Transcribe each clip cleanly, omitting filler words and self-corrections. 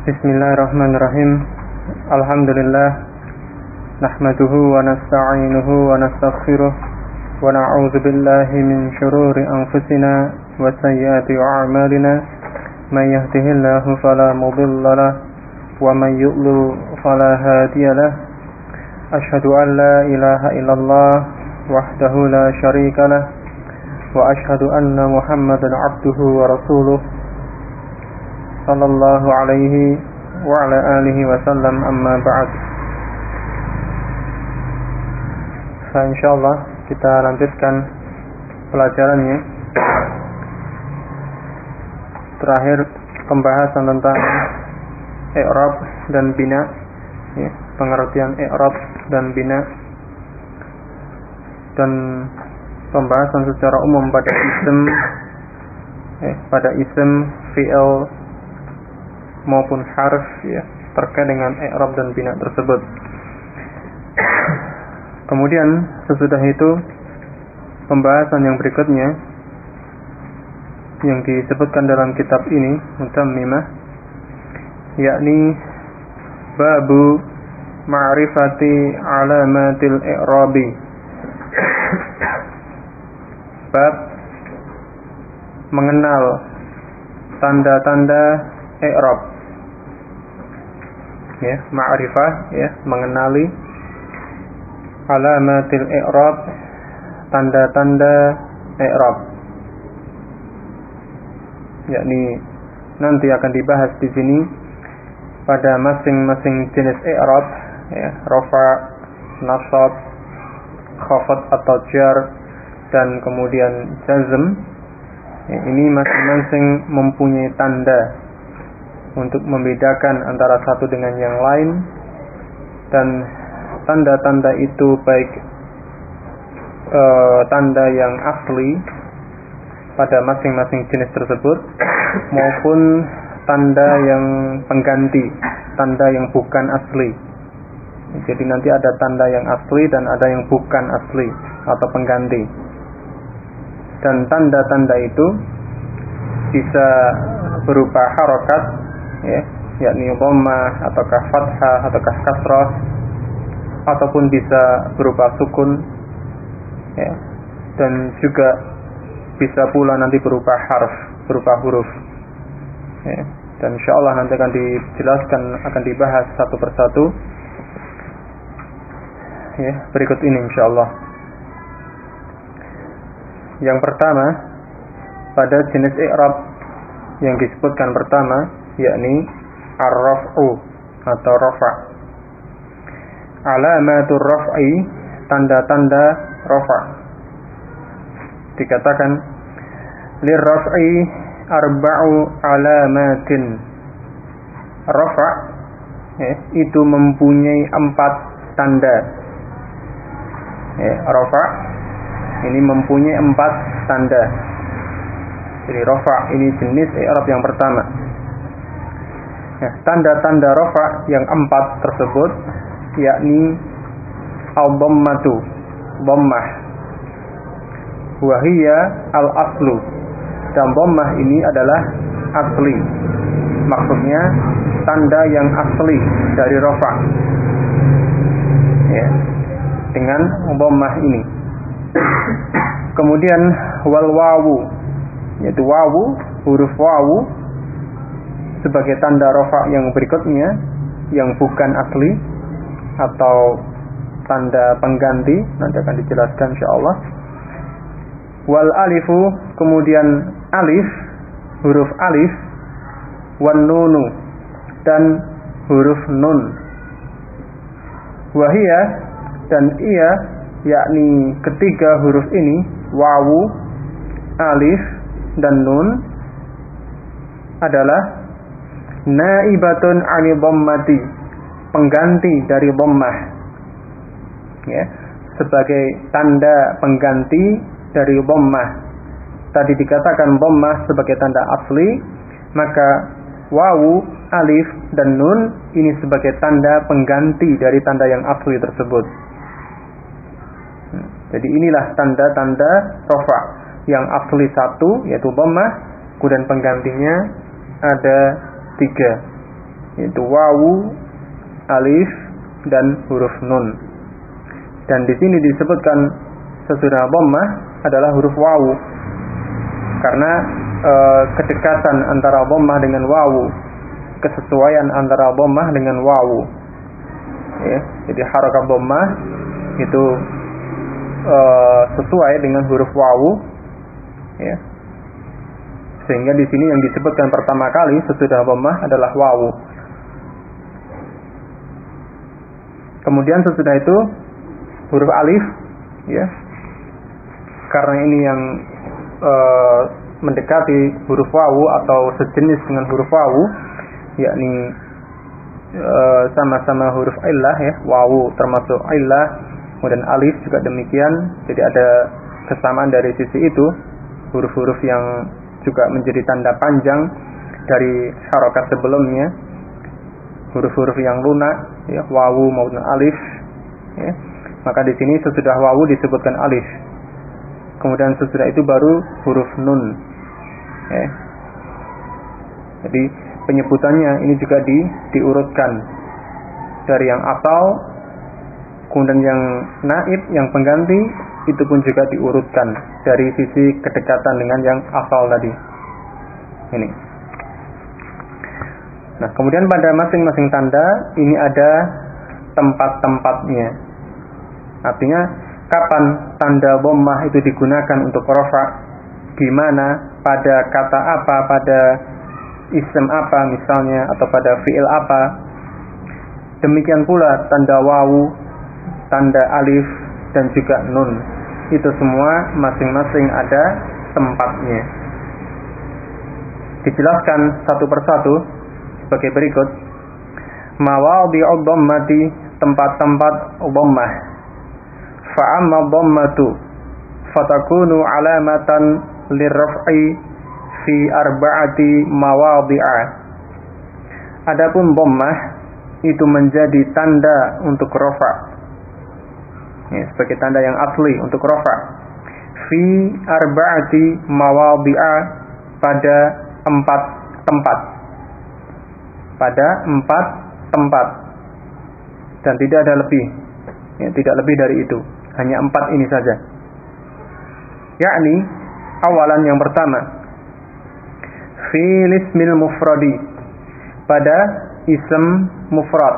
Bismillahirrahmanirrahim. Alhamdulillah. Nahmaduhu wa nasta'inuhu wa nastaghfiruh wa na'udzu billahi min shururi anfusina wa sayyiati a'malina. May yahdihillahu fala mudilla lahu wa may yudlil fala hadiya lahu. Asyhadu an la ilaha illallah wahdahu la syarika lahu wa asyhadu anna Muhammadan 'abduhu wa rasuluh sallallahu alaihi wa ala alihi wa sallam, amma ba'd. Insyaallah kita lanjutkan pelajarannya. Terakhir pembahasan tentang i'rab dan bina, ya, pengertian i'rab dan bina, dan pembahasan secara umum pada isim, fi'il maupun harf, ya, terkait dengan i'rab dan bina tersebut. Kemudian sesudah itu pembahasan yang berikutnya yang disebutkan dalam kitab ini Mutammimah, yakni babu ma'rifati alamatil i'rabi, bab mengenal tanda-tanda i'rab, ya, ma'rifah, ya, mengenali, alamatil i'rab, tanda-tanda i'rab, yakni nanti akan dibahas di sini pada masing-masing jenis i'rab, ya, rafa, nasab, khafad atau jar, dan kemudian jazm. Ya, ini masing-masing mempunyai tanda untuk membedakan antara satu dengan yang lain, dan tanda-tanda itu baik tanda yang asli pada masing-masing jenis tersebut maupun tanda yang pengganti, tanda yang bukan asli. Jadi nanti ada tanda yang asli dan ada yang bukan asli atau pengganti. Dan tanda-tanda itu bisa berupa harokat, ya, yakni dhammah ataukah fathah ataukah kasrah, ataupun bisa berupa sukun, ya, dan juga bisa pula nanti berupa harf, berupa huruf, ya. Dan insyaallah nanti akan dijelaskan, akan dibahas satu persatu, ya, berikut ini insyaallah. Yang pertama, pada jenis i'rab yang disebutkan pertama, yakni ar-raf'u atau rafa'. Alamatur raf'i, tanda-tanda rafa'. Dikatakan lirraf'i arba'u alamatin. Rafa', ya, itu mempunyai 4 tanda. Ya, rafa' ini mempunyai 4 tanda. Jadi rafa' ini jenis i'rab yang pertama. Nah, tanda-tanda rafa' yang 4 tersebut yakni al-dhammatu, dhammah, wahiyya al-aslu, dan dhammah ini adalah asli, maksudnya tanda yang asli dari rafa', ya, dengan dhammah ini. Kemudian wal wawu, yaitu wawu, huruf wawu sebagai tanda rafa' yang berikutnya yang bukan asli atau tanda pengganti, nanti akan dijelaskan insyaallah. Wal alifu, kemudian alif, huruf alif, wan nunu, dan huruf nun. Wahia, dan ia, yakni ketiga huruf ini, wawu, alif, dan nun, adalah naibatun 'ani dhammati, pengganti dari dhammah, ya, sebagai tanda pengganti dari dhammah. Tadi dikatakan dhammah sebagai tanda asli, maka wawu, alif, dan nun ini sebagai tanda pengganti dari tanda yang asli tersebut. Jadi inilah tanda-tanda rafa' yang asli 1 yaitu dhammah, kemudian penggantinya ada 3. yaitu wawu, alif, dan huruf nun. Dan di sini disebutkan sesudah dhammah adalah huruf wawu karena kedekatan antara dhammah dengan wawu, kesesuaian antara dhammah dengan wawu. Ya, jadi harakat dhammah itu sesuai dengan huruf wawu, ya. Sehingga di sini yang disebutkan pertama kali sesudah dhammah adalah wawu. Kemudian sesudah itu huruf alif, ya. Karena ini yang mendekati huruf wawu atau sejenis dengan huruf wawu, yakni sama-sama huruf illah, ya. Wawu termasuk illah, kemudian alif juga demikian. Jadi ada kesamaan dari sisi itu, huruf-huruf yang juga menjadi tanda panjang dari harokat sebelumnya, huruf-huruf yang lunak, ya, wawu maupun alif, ya. Maka di sini sesudah wawu disebutkan alif, kemudian sesudah itu baru huruf nun, ya. Jadi penyebutannya ini juga diurutkan dari yang asal, kemudian yang naib, yang pengganti, itu pun juga diurutkan dari sisi kedekatan dengan yang asal tadi. Ini. Nah, kemudian pada masing-masing tanda ini ada tempat-tempatnya. Artinya kapan tanda dhammah itu digunakan untuk rafa, di mana, pada kata apa, pada ism apa misalnya, atau pada fi'il apa. Demikian pula tanda wawu, tanda alif, dan juga nun. Itu semua masing-masing ada tempatnya. Dijelaskan satu persatu sebagai berikut. Mawadhi'ud dhammati, tempat-tempat dhammah. Fa'amma dhammatu fatakunu alamatan lirraf'i fi arba'ati mawadhi'a. Adapun dhammah itu menjadi tanda untuk rafa, ya, sebagai tanda yang asli untuk rafa. Fi arba'ati mawadhi'a, pada 4 tempat. Pada 4 tempat. Dan tidak ada lebih, ya, tidak lebih dari itu. Hanya 4 ini saja. Yakni awalan yang pertama, fil ismil mufradi, pada ism mufrad.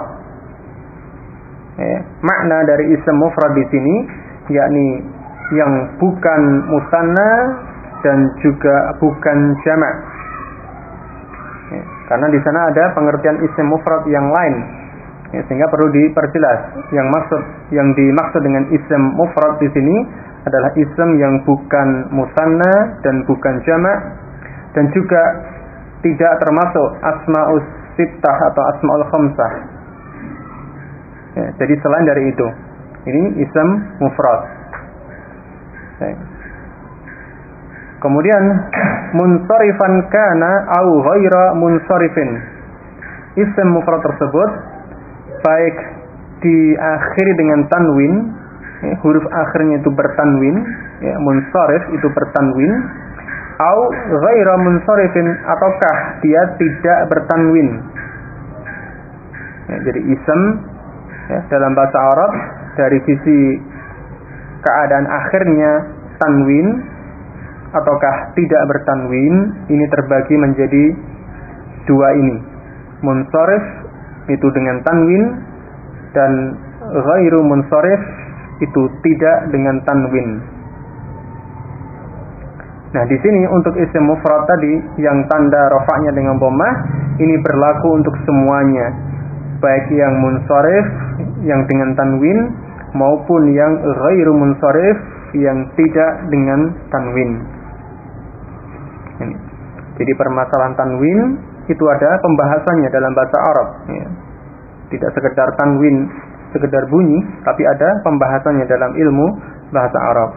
Ya, makna dari ism mufrad di sini yakni yang bukan musanna dan juga bukan jamak. Ya, karena di sana ada pengertian ism mufrad yang lain, ya, sehingga perlu diperjelas. Yang dimaksud dengan ism mufrad di sini adalah ism yang bukan musanna dan bukan jamak, dan juga tidak termasuk asma'us sittah atau asma'ul khamsah. Ya, jadi selain dari itu, ini ism mufrad. Ya. Kemudian munsharifan kana au ghaira munsharifin. Ism mufrad tersebut baik diakhiri dengan tanwin, ya, huruf akhirnya itu bertanwin, ya, munsharif itu bertanwin, au ghaira munsharifin, ataukah dia tidak bertanwin. Ya, jadi ism, ya, dalam bahasa Arab dari sisi keadaan akhirnya tanwin ataukah tidak bertanwin, ini terbagi menjadi 2 ini. Munsharif itu dengan tanwin, dan ghairu munsharif itu tidak dengan tanwin. Nah, di sini untuk isim mufrad tadi yang tanda rafa'nya dengan dhammah, ini berlaku untuk semuanya, baik yang munsharif yang dengan tanwin maupun yang ghairu munsharif yang tidak dengan tanwin. Ini. Jadi permasalahan tanwin itu ada pembahasannya dalam bahasa Arab, ya. Tidak sekedar tanwin, sekedar bunyi, tapi ada pembahasannya dalam ilmu bahasa Arab.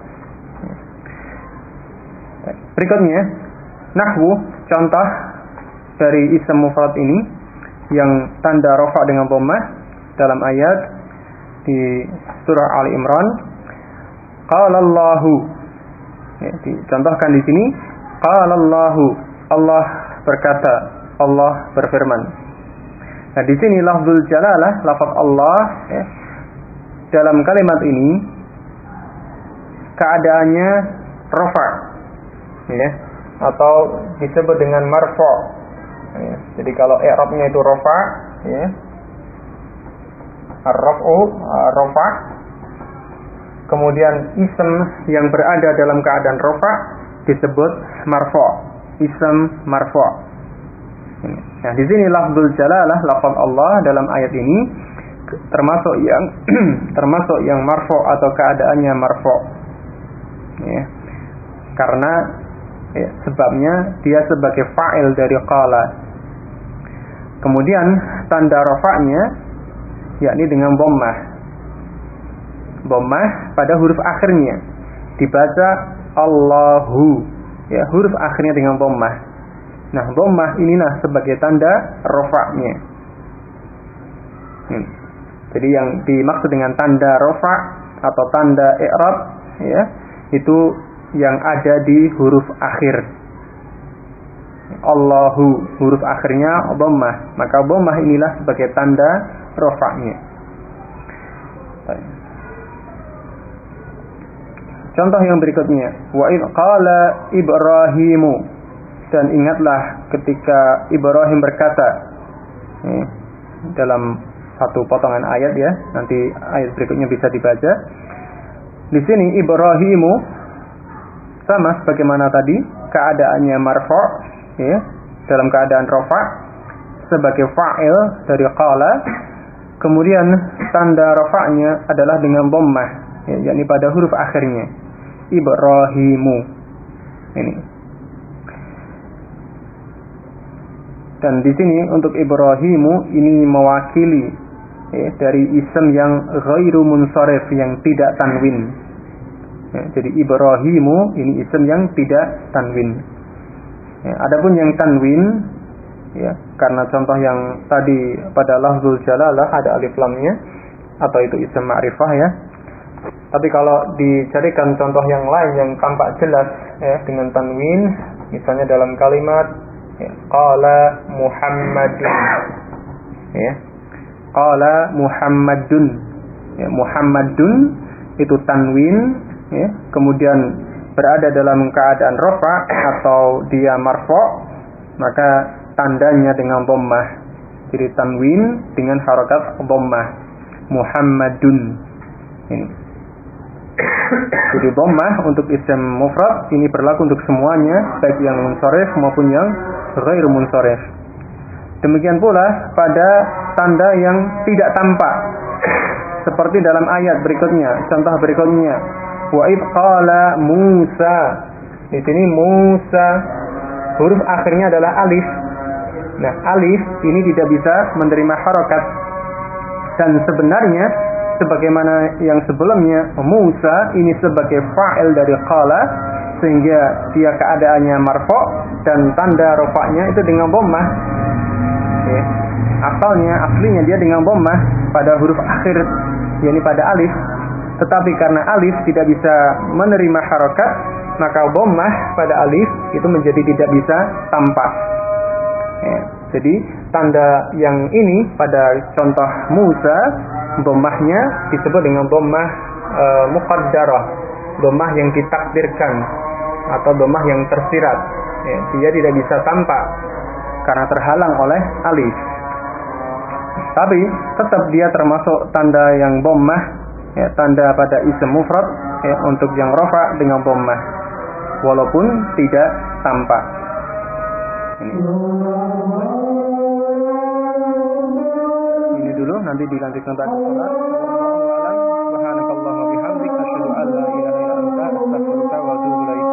Berikutnya, nahwu, contoh dari ism mufrad ini yang tanda rafa dengan dhammah dalam ayat di surah Ali Imran. Qala Allahu, ya, dicontohkan di sini. Qala Allahu, Allah berkata, Allah berfirman. Nah, di sini lafzul jalalah, lafaz Allah ya, dalam kalimat ini keadaannya rafa ya, atau disebut dengan marfu ya. Jadi kalau i'rabnya itu rafa ya, ar-raf'u rafa, kemudian ism yang berada dalam keadaan rafa disebut marfu, ism marfu. Nah, di sini lafzul jalalah, lafaz Allah dalam ayat ini termasuk yang marfu atau keadaannya marfu. Ya. Karena ya, sebabnya dia sebagai fa'il dari qala. Kemudian tanda rafa'nya yakni dengan dhammah. Dhammah pada huruf akhirnya dibaca Allahu. Ya, huruf akhirnya dengan dhammah. Nah, dhammah inilah sebagai tanda rafa'nya. Jadi yang dimaksud dengan tanda rafa' atau tanda i'rab ya, itu yang ada di huruf akhir. Allahu, huruf akhirnya dhammah, maka dhammah inilah sebagai tanda rafa'nya. Contoh yang berikutnya, wa id qala Ibrahimu, dan ingatlah ketika Ibrahim berkata, dalam satu potongan ayat ya, nanti ayat berikutnya bisa dibaca. Di sini Ibrahimu sama sebagaimana tadi, keadaannya marfu' ya, dalam keadaan rafa' sebagai fa'il dari qala. Kemudian tanda rafa'nya adalah dengan dhammah ya, yakni pada huruf akhirnya. Ibrahimu ini. Dan di sini untuk Ibrahimu ini mewakili ya, dari ism yang ghairu munsharif, yang tidak tanwin. Ya, jadi Ibrahimu ini ism yang tidak tanwin. Ya, adapun yang tanwin ya, karena contoh yang tadi pada lafzul jalalah ada alif lamnya atau itu ism ma'rifah ya. Tapi kalau dicarikan contoh yang lain yang tampak jelas ya, dengan tanwin, misalnya dalam kalimat ya, qala Muhammadun ya, qala Muhammadun ya, Muhammadun itu tanwin ya, kemudian berada dalam keadaan rafa atau dia marfu', maka tandanya dengan dhammah. Jadi tanwin dengan harakat dhammah, Muhammadun ini. Jadi dhammah untuk ism mufrad ini berlaku untuk semuanya, baik yang munsharif maupun yang ghairu munsharif. Demikian pula pada tanda yang tidak tampak, seperti dalam ayat berikutnya, contoh berikutnya, wa id qala Musa. Di sini Musa huruf akhirnya adalah alif. Nah, alif ini tidak bisa menerima harakat, dan sebenarnya sebagaimana yang sebelumnya, Musa ini sebagai fa'il dari qala, sehingga dia keadaannya marfu' dan tanda rafa'nya itu dengan dhammah. Ya. Aslinya dia dengan dhammah pada huruf akhir, yakni pada alif. Tetapi karena alif tidak bisa menerima harakat, maka dhammah pada alif itu menjadi tidak bisa tampak. Ya. Jadi tanda yang ini pada contoh Musa, dhammahnya disebut dengan dhammah muqaddarah, dhammah yang ditakdirkan atau dhammah yang tersirat. Ya, dia tidak bisa tampak karena terhalang oleh alif. Tapi tetap dia termasuk tanda yang dhammah, ya, tanda pada ism mufrad ya, untuk yang rafa dengan dhammah, walaupun tidak tampak. Ini dulu, nanti dilanjutkan pada salat. Subhanakallahumma bihamdika asyhadu an la ilaha illa anta astaghfiruka wa atubu ilaik.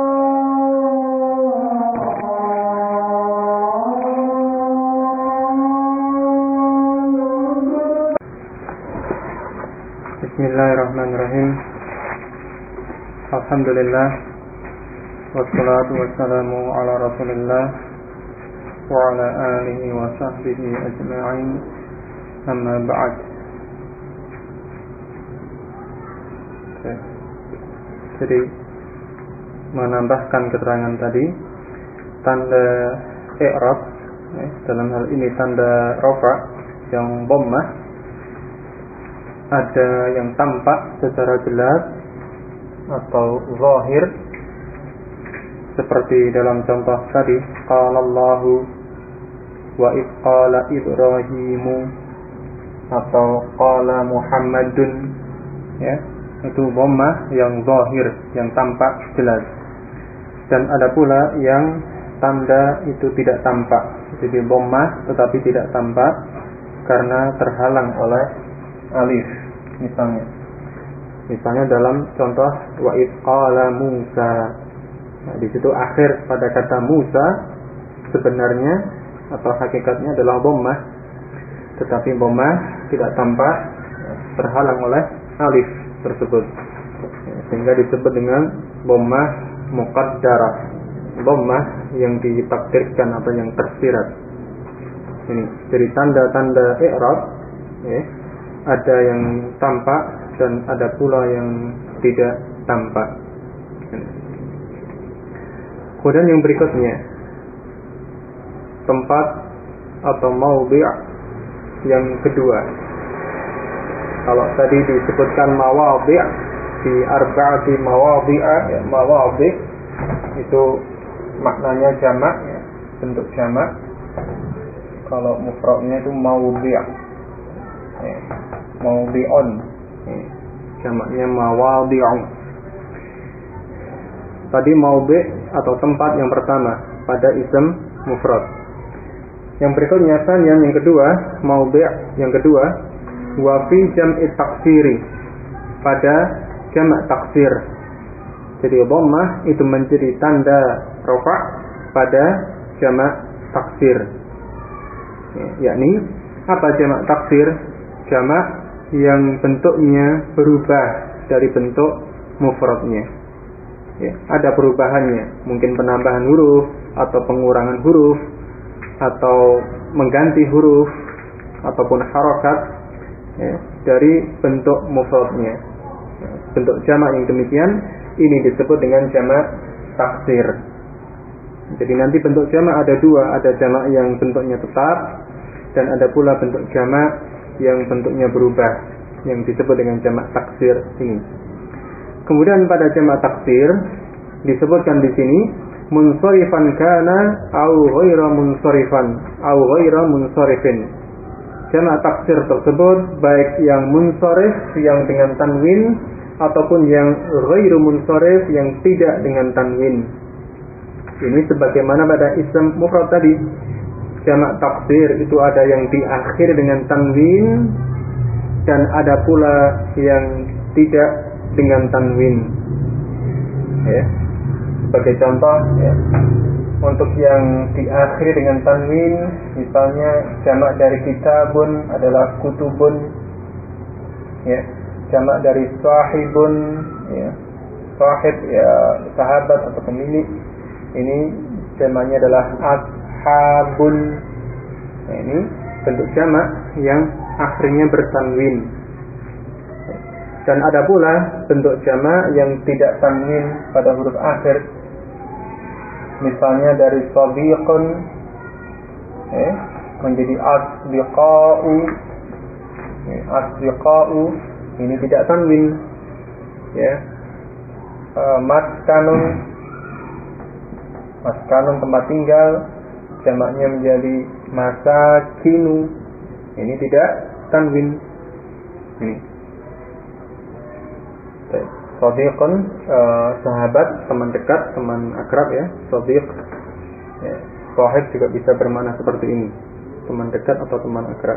Bismillahirrahmanirrahim. Alhamdulillah, wassalatu wassalamu ala Rasulillah wa ala alihi wa sahbihi ajma'in. Amma ba'd. Jadi menambahkan keterangan tadi, tanda i'rab dalam hal ini tanda rafa yang dhammah, ada yang tampak secara jelas atau zahir, seperti dalam contoh tadi, qala Allahu wa id qala Ibrahimu, atau qala Muhammadun, ya, itu dhammah yang zahir, yang tampak jelas. Dan ada pula yang tanda itu tidak tampak, jadi dhammah tetapi tidak tampak karena terhalang oleh alif. Misalnya dalam contoh wa id qala Musa, nah, di situ akhir pada kata Musa sebenarnya atau hakikatnya adalah dhammah, tetapi dhammah tidak tampak, terhalang oleh alif tersebut, sehingga disebut dengan dhammah muqaddarah, dhammah yang ditakdirkan atau yang tersirat. Ini jadi tanda-tanda i'rab, ya, ada yang tampak dan ada pula yang tidak tampak. Kemudian yang berikutnya, tempat atau maudhi' yang kedua. Kalau tadi disebutkan mawadhi' di arba'ati mawadhi'a, ya, mawadhi' itu maknanya jamak, ya, bentuk jamak. Kalau mufradnya itu maudhi', ya, maudhi'un, ya, jamaknya mawadhi'un. Tadi maudhi' atau tempat yang pertama pada ism mufrad. Yang berikutnya yang kedua, maudhi' yang kedua, wa fi jam'i taksiri, pada jamak taksir. Jadi dhammah itu menjadi tanda rafa' pada jamak taksir. Yakni apa jamak taksir? Jamak yang bentuknya berubah dari bentuk mufradnya. Ya, ada perubahannya, mungkin penambahan huruf atau pengurangan huruf atau mengganti huruf ataupun harokat, ya, dari bentuk mufradnya. Bentuk jamak yang demikian ini disebut dengan jamak taksir. Jadi nanti bentuk jamak ada dua, ada jamak yang bentuknya tetap dan ada pula bentuk jamak yang bentuknya berubah, yang disebut dengan jamak taksir ini. Kemudian pada jamak taksir disebutkan di sini munsharifan kana au ghaira munsharifan au ghaira munsharifin. Jamak taksir tersebut baik yang munsharif yang dengan tanwin ataupun yang ghairu munsharif yang tidak dengan tanwin. Ini sebagaimana pada ism mufrad tadi. Jamak taksir itu ada yang diakhiri dengan tanwin dan ada pula yang tidak dengan tanwin. Ya. Sebagai contoh, ya, untuk yang diakhiri dengan tanwin, misalnya jamak dari kitabun adalah kutubun, ya. Jamak dari sahibun, ya, sahib, ya, sahabat atau pemilik, ini jamaknya adalah ashabun. Nah, ini bentuk jamak yang akhirnya bertanwin. Dan ada pula bentuk jamak yang tidak tanwin pada huruf akhir. Misalnya dari sadiqun, menjadi asdiqa'u. Asdiqa'u ini tidak tanwin, ya. Maskanun tempat tinggal, jamaknya menjadi masakinu. Ini tidak tanwin. Ini sadiqun, sahabat, teman dekat, teman akrab, ya, sadiq. Ya, sahib juga bisa bermakna seperti ini, teman dekat atau teman akrab.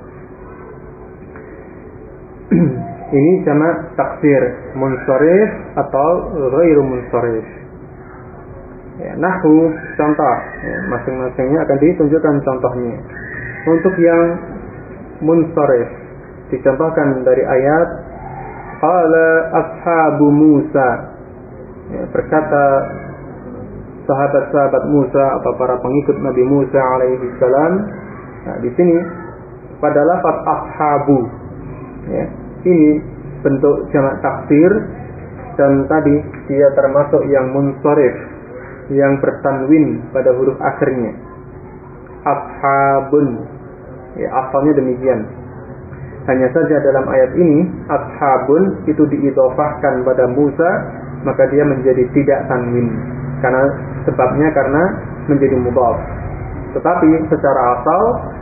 Ini jamak taksir, munsharif atau ghairu munsharif. Ya, nahwu contoh, ya, masing-masingnya akan ditunjukkan contohnya. Untuk yang munsharif dicontohkan dari ayat qala ashabu Musa, ya, berkata sahabat-sahabat Musa atau para pengikut Nabi Musa alaihi salam. Nah, di sini pada lafaz ashabu, ya, ini bentuk jamak taksir dan tadi dia termasuk yang munsharif, yang bertanwin pada huruf akhirnya. Ashabun, Ya, asalnya demikian. Hanya saja dalam ayat ini ashabun itu diidhofahkan pada Musa, maka dia menjadi tidak tanwin. Sebabnya karena menjadi mudhaf. Tetapi secara asal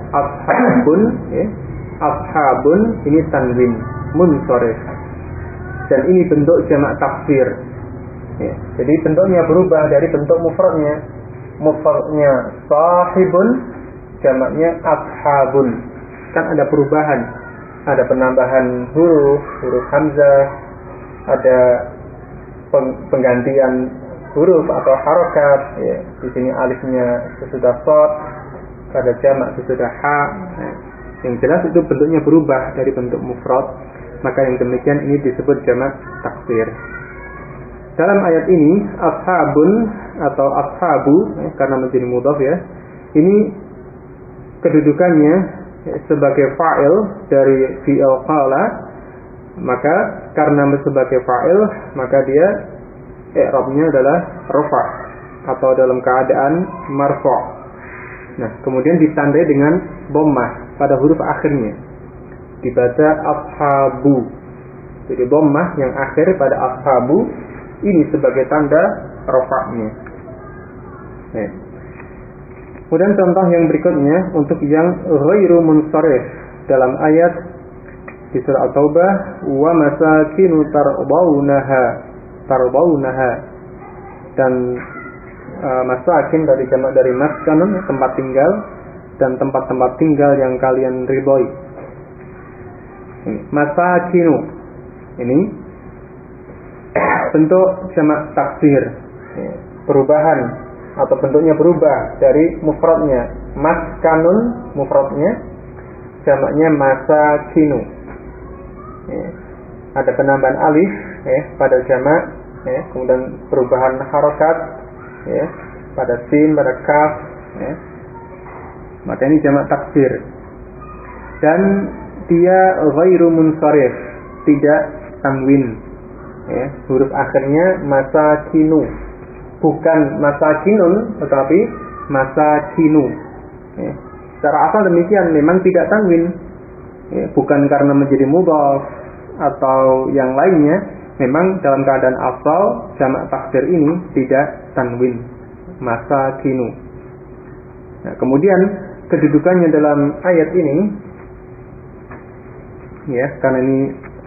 ashabun ini tanwin munsharif. Dan ini bentuk jamak taksir. Ya, jadi bentuknya berubah dari bentuk mufradnya. Mufradnya sahibun, jamaknya ashabun. Kan ada perubahan, ada penambahan huruf hamzah, ada penggantian huruf atau harokat. Ya, di sini alifnya sesudah shad, pada jamak sesudah ha. Nah, yang jelas itu bentuknya berubah dari bentuk mufrad, maka yang demikian ini disebut jamak taksir. Dalam ayat ini ashabun atau ashabu, karena menjadi mudhaf ya, ini kedudukannya sebagai fa'il dari fi'il qala, maka karena sebagai fa'il maka dia i'rabnya adalah rafa' atau dalam keadaan marfu'. Nah, kemudian ditandai dengan dhammah pada huruf akhirnya, dibaca ashabu. Jadi dhammah yang akhir pada ashabu ini sebagai tanda rafa'nya. Nah, kemudian contoh yang berikutnya untuk yang ghairu munsharif dalam ayat di surah At-Taubah, wa masakinu tarbaunaha, dan masakin dari jamak dari maskanun, tempat tinggal, dan tempat-tempat tinggal yang kalian ridhoi. Masakinu ini bentuk jamak taksir, perubahan atau bentuknya berubah dari mufradnya maskanun, mufradnya, jamaknya masakinu. Ada penambahan alif pada jamak, kemudian perubahan harokat pada sin, pada kaf, maka ini jamak taksir. Dan dia ghairu munsharif, tidak tanwin. Huruf akhirnya masakinu, bukan masakinun tetapi masakinu. Secara asal demikian, memang tidak tanwin, bukan karena menjadi mudhaf atau yang lainnya. Memang dalam keadaan asal jamak taksir ini tidak tanwin, masakinu. Nah, kemudian kedudukannya dalam ayat ini, ya, karena ini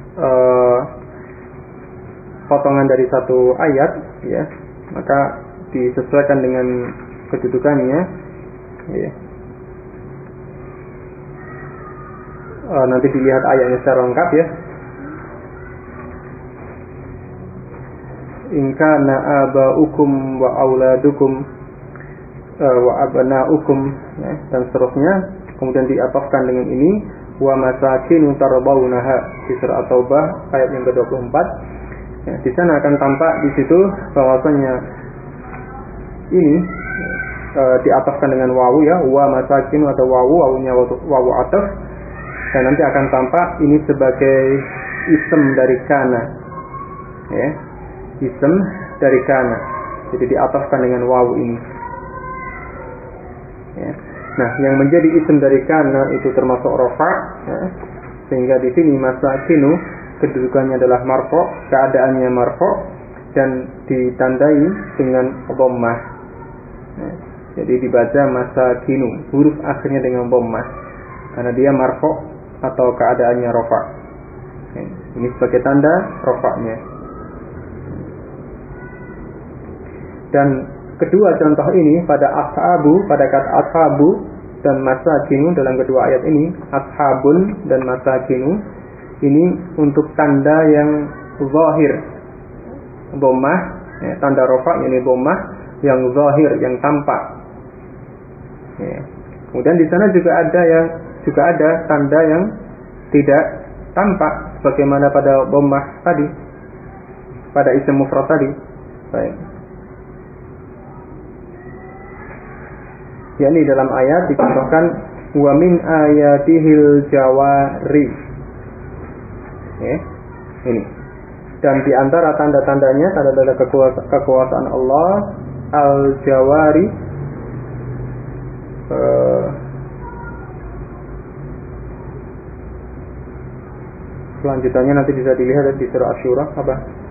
potongan dari satu ayat, ya, maka disesuaikan dengan kedudukannya, ya. Nanti dilihat ayatnya secara lengkap ya. In kana aba'ukum wa auladukum wa abna'ukum, ya, dan seterusnya. Kemudian diatofkan dengan ini wa masakinu tarbaunaha di surah At-Taubah ayat yang ke-24. Ya, di sana akan tampak di situ bahwasanya ini diatofkan dengan wawu ya, wa masakinu atau wawunya wawu ataf, dan nanti akan tampak ini sebagai ism dari kana, ya, ism dari kana, jadi diatofkan dengan wawu ini, ya. Nah, yang menjadi ism dari kana itu termasuk rafa', ya, sehingga di sini masakinu kedudukannya adalah marfu', keadaannya marfu', dan ditandai dengan dhammah. Ya, jadi dibaca masakinu, huruf akhirnya dengan dhammah karena dia marfu' atau keadaannya rafa'. Ya, ini sebagai tanda rafa'nya. Dan kedua contoh ini pada ashabu, pada kata ashabu dan masakinu dalam kedua ayat ini, ashabun dan masakinu ini untuk tanda yang zahir, dhammah, ya, tanda rafa' ini dhammah yang zahir, yang tampak. Ya. Kemudian di sana juga ada tanda yang tidak tampak, sebagaimana pada dhammah tadi, pada ism mufrad tadi. Baik. yakni dalam ayat dicontohkan wa min ayatihil jawari. Ini. Dan di antara tanda-tandanya, tanda-tanda kekuasaan Allah, al-jawari, Selanjutnya nanti bisa dilihat di surah Asy-Syura apa.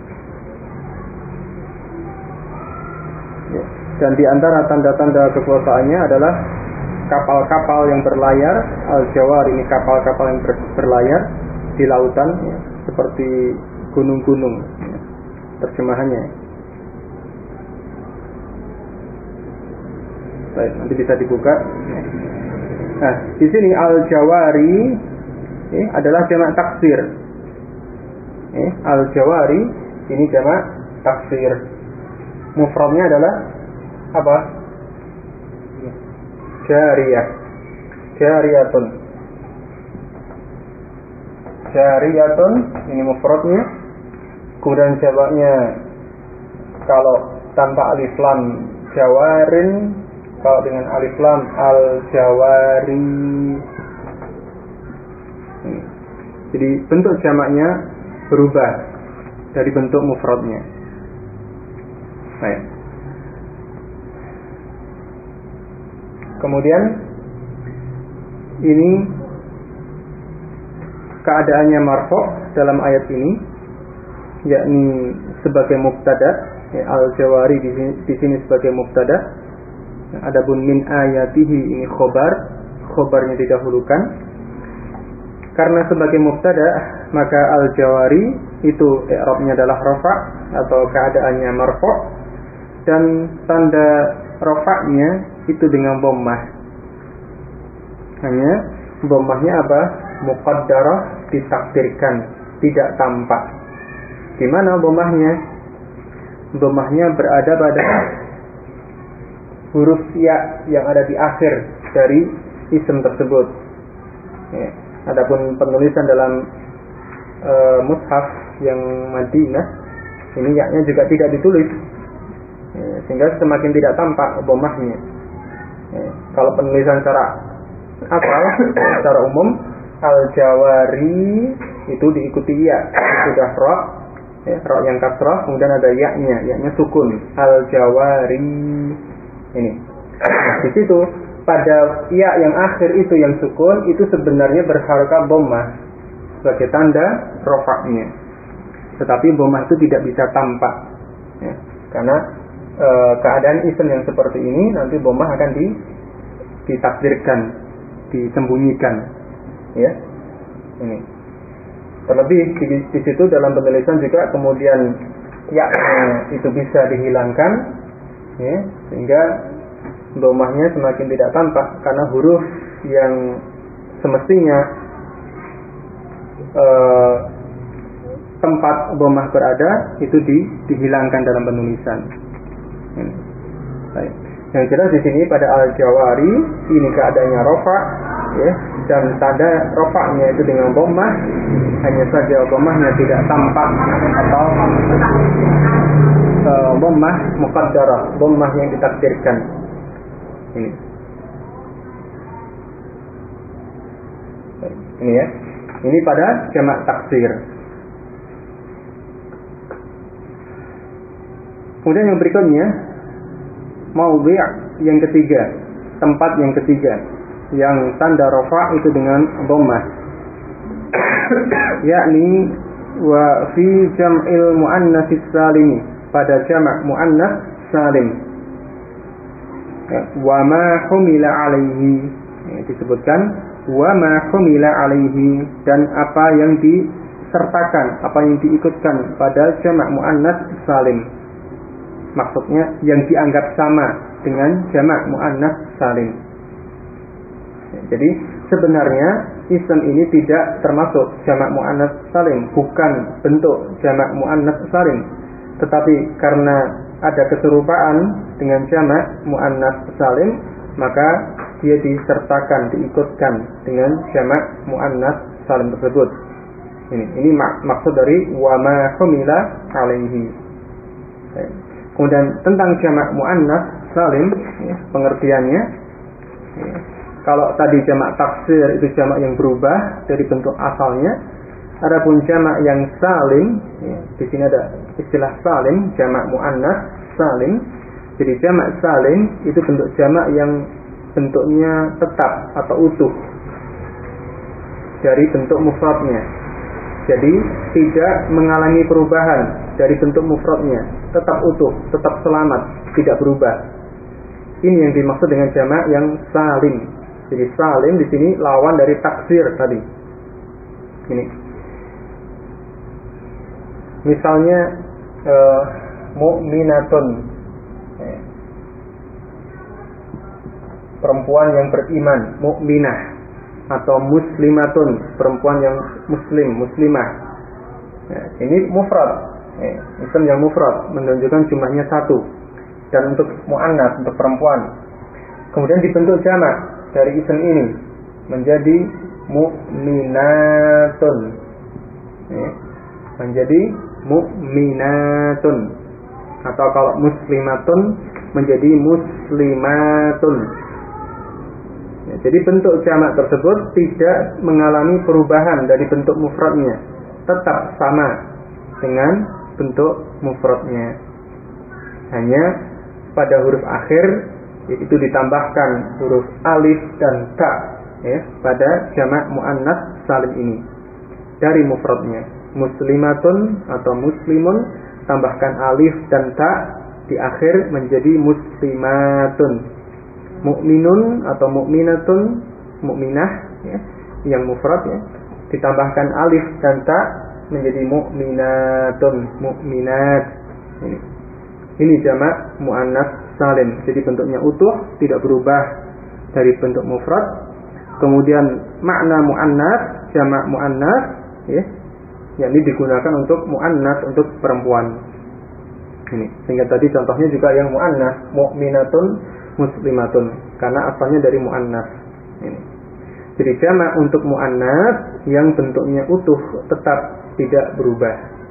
Ya. Dan di antara tanda-tanda kekuasaannya adalah kapal-kapal yang berlayar. Al-Jawar ini kapal-kapal yang berlayar di lautan, ya, seperti gunung-gunung, ya, terjemahannya. Baik, nanti bisa dibuka. Nah, di sini Al-Jawari adalah jamak taksir. Al-Jawari ini jamak taksir. Mufradnya adalah apa? Jariyah. Jariyatun. Jariyatun ini mufradnya. Kemudian jamaknya kalau tanpa alif lam jawarin, kalau dengan alif lam al-jawari. Jadi bentuk jamaknya berubah dari bentuk mufradnya. Baik. Kemudian ini keadaannya marfu' dalam ayat ini, yakni sebagai mubtada, ya, al-jawari di sini sebagai mubtada. Adapun min ayatihi ini khobarnya didahulukan. Karena sebagai mubtada, maka al-jawari itu i'rabnya adalah rafa' atau keadaannya marfu', dan tanda rafa'nya itu dengan dhammah. Hanya dhammahnya apa? Muqaddarah, ditakdirkan, tidak tampak. Di mana dhammahnya? Dhammahnya berada pada huruf ya yang ada di akhir dari isim tersebut. Ya. Adapun penulisan dalam mushaf yang Madinah, ini ya-nya juga tidak ditulis, ya, sehingga semakin tidak tampak dhammahnya. Ya. Kalau penulisan secara umum al-jawari itu diikuti ya, sudah ra, ya, ra yang kasrah, kemudian ada ya-nya sukun, al-jawari ini. Nah, di situ pada ya yang akhir itu yang sukun itu sebenarnya berharokat dhammah sebagai tanda rafa'nya. Tetapi dhammah itu tidak bisa tampak, ya, karena keadaan isim yang seperti ini nanti dhammah akan ditakdirkan, disembunyikan, ya. Ini. Terlebih di situ dalam penulisan juga kemudian ya-nya itu bisa dihilangkan, ya, sehingga dhammahnya semakin tidak tampak karena huruf yang semestinya tempat dhammah berada itu dihilangkan dalam penulisan. Baik. Yang jelas di sini pada al-jawari ini keadaannya rafa, ya, dan tanda rafa'nya itu dengan dhammah, hanya saja dhammahnya tidak tampak atau dhammah muqaddarah, dhammah yang ditakdirkan. Ini ya. Ini pada jamak taksir. Kemudian yang berikutnya maudhi' yang ketiga, tempat yang ketiga yang tanda rafa itu dengan dhammah. Yakni wa fi jam'il muannats salim, pada jamak muannats salim. Wa ma humila alaihi, disebutkan wa ma humila alaihi, dan apa yang disertakan, apa yang diikutkan pada jamak muannats salim. Maksudnya yang dianggap sama dengan jamak muannats salim. Jadi sebenarnya isim ini tidak termasuk jamak muannats salim, bukan bentuk jamak muannats salim. Tetapi karena ada keserupaan dengan jamak muannats salim, maka dia disertakan, diikutkan dengan jamak muannats salim tersebut. Ini maksud dari wa ma humila alaihi. Kemudian tentang jamak muannats salim, ya, pengertiannya, ya, kalau tadi jamak taksir itu jamak yang berubah dari bentuk asalnya. Adapun jamak yang salim, ya, di sini ada istilah salim, jamak muannats salim. Jadi jamak salim itu bentuk jamak yang bentuknya tetap atau utuh dari bentuk mufradnya. Jadi tidak mengalami perubahan dari bentuk mufradnya, tetap utuh, tetap selamat, tidak berubah. Ini yang dimaksud dengan jamak yang salim. Jadi salim di sini lawan dari taksir tadi. Ini. Misalnya mu'minatun, perempuan yang beriman, mukminah, atau muslimatun, perempuan yang muslimah. Ini mufrad, isim yang mufrad, menunjukkan jumlahnya satu. Dan untuk mu'annas, untuk perempuan, kemudian dibentuk jamak dari isim ini menjadi mu'minatun, menjadi mu'minatun, atau kalau muslimatun menjadi muslimatun. Jadi bentuk jamak tersebut tidak mengalami perubahan dari bentuk mufradnya, tetap sama dengan bentuk mufradnya. Hanya pada huruf akhir itu ditambahkan huruf alif dan ta, pada jamak muannas salim ini dari mufradnya. Muslimatun atau muslimun, tambahkan alif dan ta di akhir menjadi muslimatun. Mukminun atau mukminatun, mukminah, yang mufrad, ditambahkan alif dan ta menjadi mukminatun, mukminat. Ini jamak muannas salim. Jadi bentuknya utuh, tidak berubah dari bentuk mufrad. Kemudian makna muannas, jamak muannas, yakni digunakan untuk muannas, untuk perempuan. Ini. Sehingga tadi contohnya juga yang muannas, mukminatun, muslimatun, karena asalnya dari muannas. Ini. Jadi jamak untuk muannas yang bentuknya utuh, tetap tidak berubah.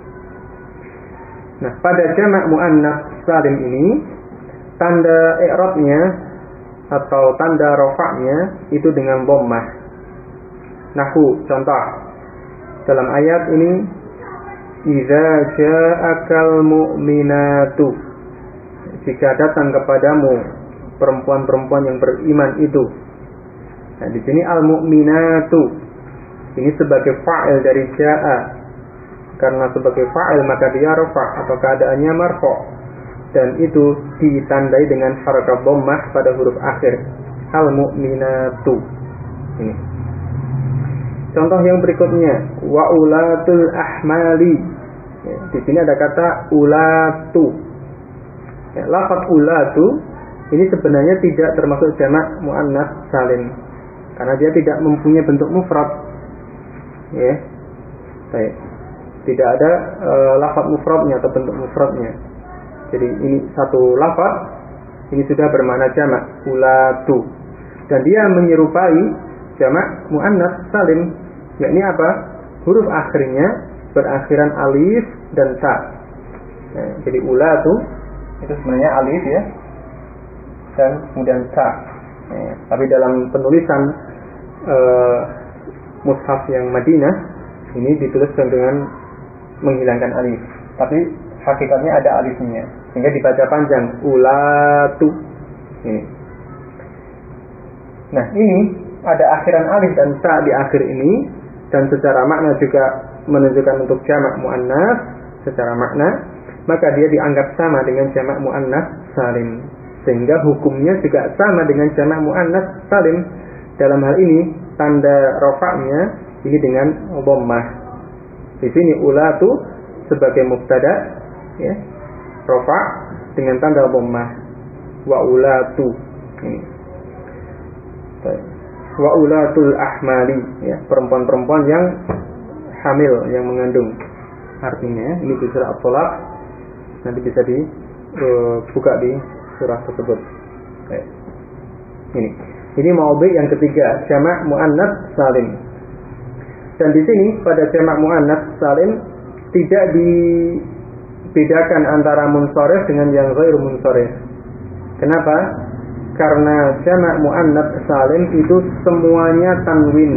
Nah, pada jamak muannas salim ini tanda i'rabnya atau tanda rafa'nya itu dengan dhammah. Nahwu, contoh dalam ayat ini, idza ja'akal mu'minatu, jika datang kepadamu perempuan-perempuan yang beriman itu. Nah, di sini al-mu'minatu ini sebagai fa'il dari ja'a. Karena sebagai fa'il maka dia rafa' atau keadaannya marfu', dan itu ditandai dengan harakat dhammah pada huruf akhir. Al-mu'minatu. Ini. Contoh yang berikutnya, wa ulatul ahmali. Di sini ada kata ulatu. Lafaz ulatu ini sebenarnya tidak termasuk jamak muannas salim karena dia tidak mempunyai bentuk mufrad. Baik. Tidak ada lafaz mufradnya atau bentuk mufradnya. Jadi ini satu lafaz, ini sudah bermakna jamak ulatu, dan dia menyerupai jamak muannas salim, yakni apa? Huruf akhirnya berakhiran alif dan ta. Jadi ulatu itu sebenarnya alif, dan kemudian ta. Tapi dalam penulisan mushaf yang Madinah ini dituliskan dengan menghilangkan alif, tapi hakikatnya ada alifnya, sehingga dibaca panjang ulatu. Ini. Nah, ini ada akhiran alif dan ta di akhir ini, dan secara makna juga menunjukkan untuk jamak muannas secara makna, maka dia dianggap sama dengan jamak muannas salim, sehingga hukumnya juga sama dengan jamak muannas salim. Dalam hal ini tanda rafa'nya ini dengan dhammah. Di sini ulatu sebagai mubtada, rafa' dengan tanda dhammah, wa ulatu. Ini. Wa ulatul ahmali, perempuan-perempuan yang hamil, yang mengandung. Artinya ini di surah At-Thalaq, nanti bisa dibuka di surah tersebut. Ini maudhi yang ketiga, jamak muannas salim. Dan di sini pada jamak muannas salim tidak dibedakan antara munsharif dengan yang ghairu munsharif. Kenapa? Karena jamak muannas salim itu semuanya tanwin.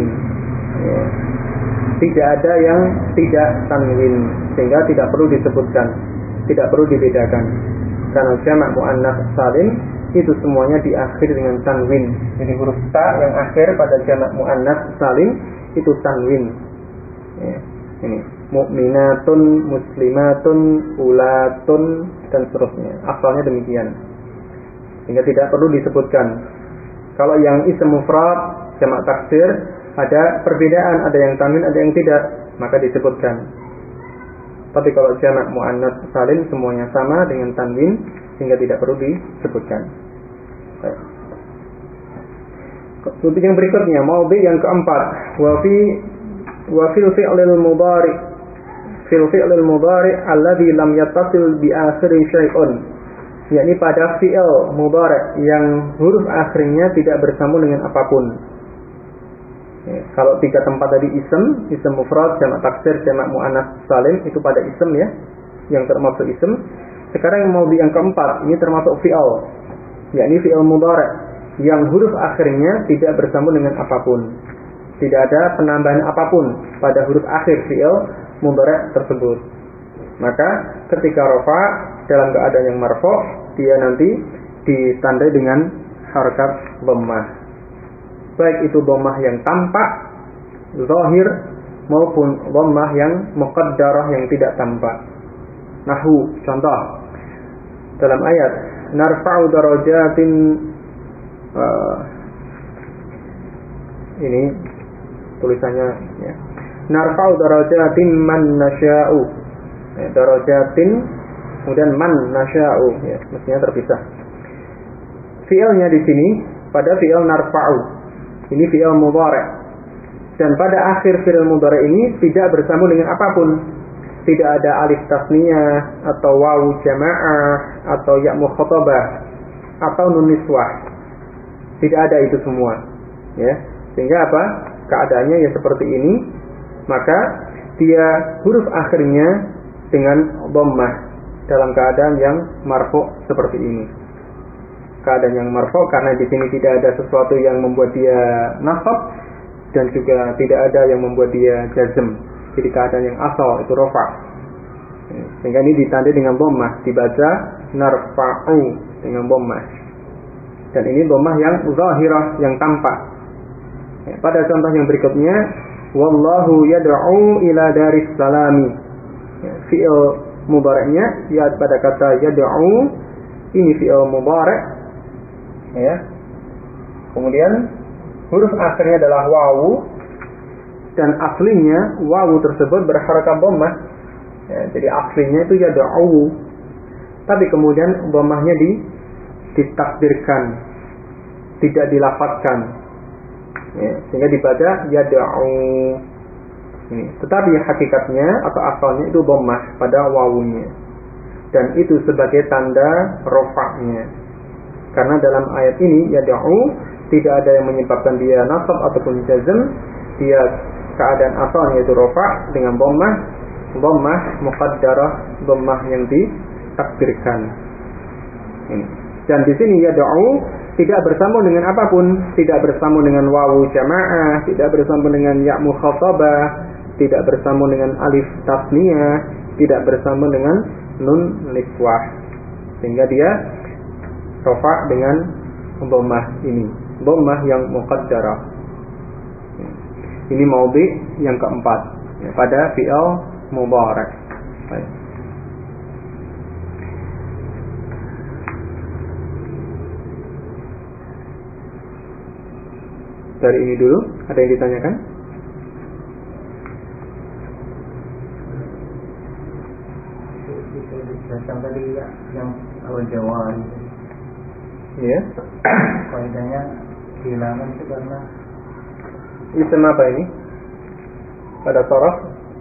Tidak ada yang tidak tanwin, sehingga tidak perlu disebutkan, tidak perlu dibedakan. Karena jamak muannas salim itu semuanya diakhiri dengan tanwin. Jadi huruf ta yang akhir pada jamak muannas salim itu tanwin. Ini mukminatun, muslimatun, ulatun, dan seterusnya. Asalnya demikian, sehingga tidak perlu disebutkan. Kalau yang ism mufrad jamak taksir ada perbedaan, ada yang tanwin, ada yang tidak, maka disebutkan. Tapi kalau jamak muannats salim semuanya sama dengan tanwin, sehingga tidak perlu disebutkan. Baik. Yang berikutnya, maudhi yang keempat, wa fil fi'lil mudhari, fil fi'lil mudhari alladhi lam yattasil bi akhiri syai'un, yakni pada fi'il mudhari yang huruf akhirnya tidak bersambung dengan apapun. Ya, kalau 3 tempat tadi ism mufrad, jamak taksir, jamak muannats salim, itu pada ism ya, yang termasuk ism. Sekarang yang maudhi yang keempat, ini termasuk fi'il, yakni fi'il mudhari yang huruf akhirnya tidak bersambung dengan apapun. Tidak ada penambahan apapun pada huruf akhir fi'il mudhari tersebut. Maka ketika rafa dalam keadaan yang marfu', dia nanti ditandai dengan harakat dhammah. Baik itu dhammah yang tampak zahir maupun dhammah yang muqaddarah yang tidak tampak. Nahwu, contoh dalam ayat narfa'u darajatin, ini tulisannya ya, narfa'u darajatin man nasya'u, ya, darajatin kemudian man nasya'u, ya, mestinya terpisah. Fi'ilnya di sini pada fi'il narfa'u, ini fi'il mudhari, dan pada akhir fi'il mudhari ini tidak bersambung dengan apapun. Tidak ada alif tasniyah atau wawu jamaah atau ya mukhatabah atau nun niswah. Tidak ada itu semua, ya. Sehingga apa? Keadaannya ya seperti ini, maka dia huruf akhirnya dengan dhammah dalam keadaan yang marfu' seperti ini. Keadaan yang marfu' karena di sini tidak ada sesuatu yang membuat dia nasab dan juga tidak ada yang membuat dia jazm. Jadi keadaan yang asal itu rafa. Sehingga ini ditandai dengan dhammah, dibaca narfa'u dengan dhammah. Dan ini dhammah yang zahirah, yang tampak. Ya, pada contoh yang berikutnya, wallahu yad'u ila daris salami. Ya, fi'il mudhari'nya ya pada kata yad'u, ini fi'il mudhari'. Ya. Kemudian huruf akhirnya adalah wawu, dan aslinya wawu tersebut berharakat dhammah. Ya, jadi aslinya itu yad'u. Tapi kemudian dhammahnya ditakdirkan, tidak dilafadzkan, ya, sehingga dibaca yad'u. Tetapi hakikatnya atau asalnya itu dhammah pada wawunya, dan itu sebagai tanda rafa'nya. Karena dalam ayat ini yad'u tidak ada yang menyebabkan dia nasab ataupun jazm, dia keadaan asalnya itu rafa' dengan dhammah muqaddarah, dhammah yang ditakdirkan. Ini. Dan di sini yad'u tidak bersambung dengan apapun, tidak bersambung dengan wawu jamaah, tidak bersambung dengan ya mukhatabah, tidak bersambung dengan alif tasniyah, tidak bersambung dengan nun niswah, sehingga dia rafa dengan dhammah ini, dhammah yang muqaddarah. Ini maudhi yang keempat, ya, pada fi'il mudhari'. Baik. Dari ini dulu, ada yang ditanyakan? Datang tadi yang al-jawari. Iya. Kaidahnya kehilangan itu karena Ism apa ini? Pada sorof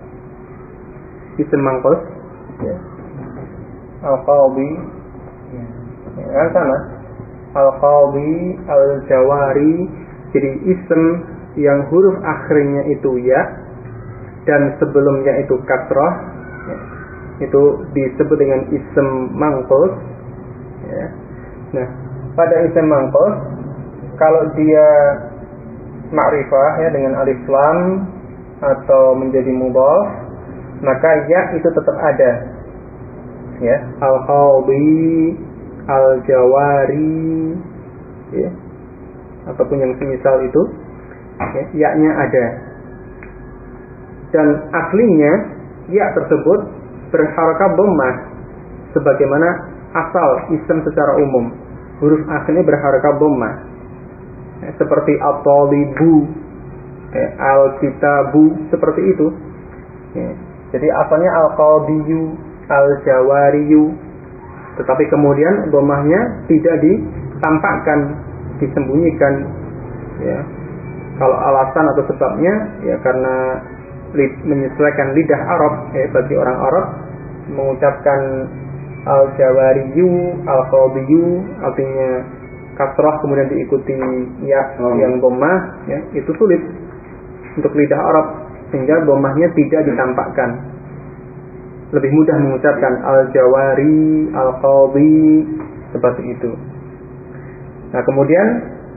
ism mangkus, ya. Al-Qadhi, ya, sama. Al-Qadhi, Al-Jawari. Jadi ism yang huruf akhirnya itu ya dan sebelumnya itu kasrah, ya, itu disebut dengan ism mangkus, ya. Nah, pada ism mangkus, kalau dia ma'rifah ya dengan alif lam atau menjadi mudhaf, maka ya itu tetap ada, ya. Al-Qadhi, Al-Jawari, ya, ataupun yang semisal itu, ya, ya-nya ada. dan aslinya ya tersebut berharakat dhammah sebagaimana asal isim secara umum. Huruf aslinya berharakat dhammah. Seperti at-talibu, al-kitabu, seperti itu. Jadi asalnya al-qadiyu, al-jawariyu, tetapi kemudian dhammahnya tidak ditampakkan, disembunyikan. Ya. Kalau alasan atau sebabnya ya karena menyesuaikan lidah Arab, bagi orang Arab mengucapkan al-jawariyu, al-qadiyu artinya kasrah kemudian diikuti ya yang dhammah, ya, itu sulit untuk lidah Arab sehingga dhammahnya tidak ditampakkan. Lebih mudah mengucapkan al-jawari, al-qadi, seperti itu. Nah, kemudian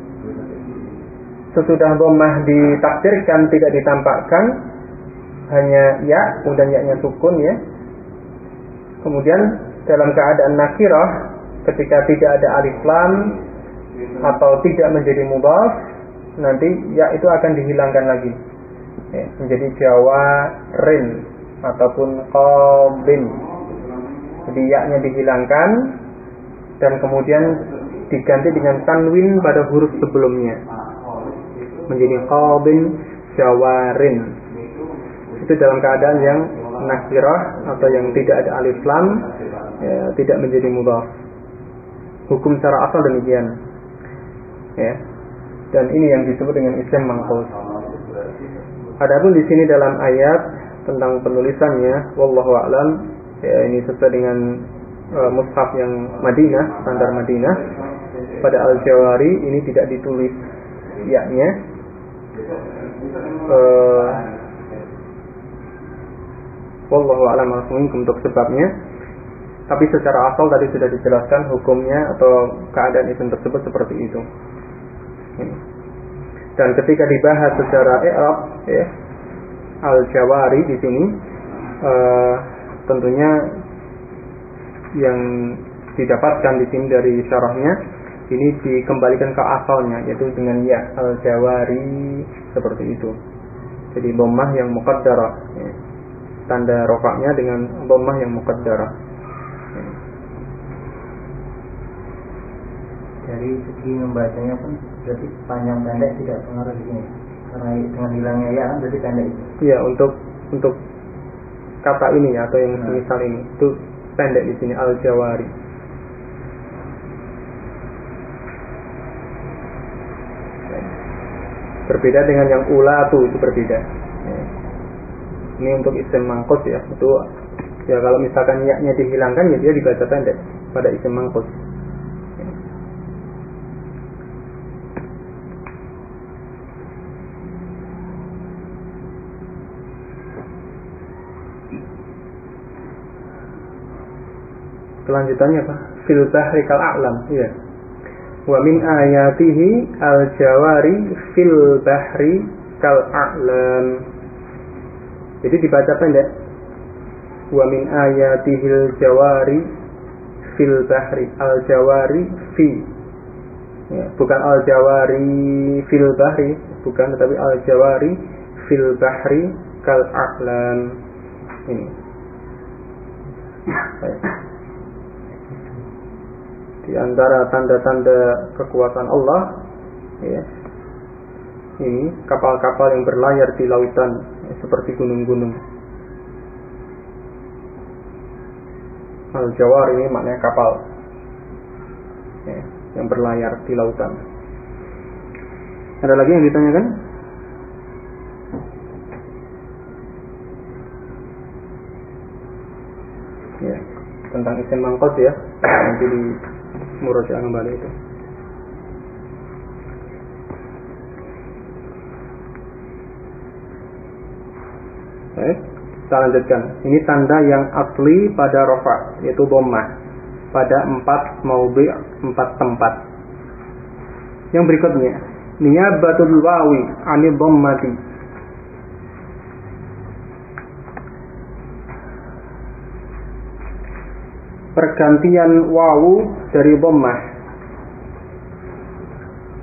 sesudah dhammah ditakdirkan tidak ditampakkan, hanya ya, kemudian ya-nya sukun, ya. Kemudian dalam keadaan nakirah, ketika tidak ada alif lam atau tidak menjadi mudhaf, nanti ya itu akan dihilangkan lagi, ya, menjadi jawarin ataupun qabin. Jadi ya-nya dihilangkan dan kemudian diganti dengan tanwin pada huruf sebelumnya, menjadi qabin, jawarin. Itu dalam keadaan yang nakirah atau yang tidak ada alif lam, ya, tidak menjadi mudhaf. Hukum secara asal demikian, ya. Dan ini yang disebut dengan isim manqus. Adapun di sini dalam ayat tentang penulisannya, wallahu a'lam, ya, ini sesuai dengan mushaf yang Madinah, standar Madinah. Pada al-jawari ini tidak ditulis ya-nya. Wallahu a'lam untuk sebabnya. Tapi secara asal tadi sudah dijelaskan hukumnya atau keadaan isim tersebut seperti itu. Dan ketika dibahas secara i'rab, ya, al-jawari di sini tentunya yang didapatkan di sini dari syarahnya ini dikembalikan ke asalnya, yaitu dengan ya, al-jawari, seperti itu. Jadi dhammah yang muqaddarah, ya. Tanda rofaknya dengan dhammah yang muqaddarah. Dari segi membacanya pun berarti panjang pendek tidak pengaruh di sini, karena dengan hilangnya ya kan berarti pendek. Iya, untuk kata ini atau yang semisal ini itu pendek di sini, al-jawari. Berbeda dengan yang ulatu, itu berbeda. Ini untuk isim manqus, ya. Itu ya kalau misalkan ya-nya dihilangkan, ya dia dibaca pendek pada isim manqus. Kelanjutannya apa? Fil bahri kal a'lam, iya. Wa min ayatihi al-jawari fil bahri kal a'lam. Jadi dibaca pendek. Wa min ayatihil jawari fil bahri, al-jawari fi. Ya, bukan al-jawari fil bahri, bukan, tetapi al-jawari fil bahri kal a'lam. Ini. Di antara tanda-tanda kekuasaan Allah, ya, ini kapal-kapal yang berlayar di lautan, ya, seperti gunung-gunung. Al-jawar ini maknanya kapal, ya, yang berlayar di lautan. Ada lagi yang ditanyakan? Ya, tentang isim manqus, ya, nanti di murajaah kembali itu. Baik, kita lanjutkan. Ini tanda yang asli pada rafa, yaitu dhammah pada 4 maudhi', 4 tempat. Yang berikutnya, niyabatul wawi 'anil dhammati. Pergantian wawu dari dhammah.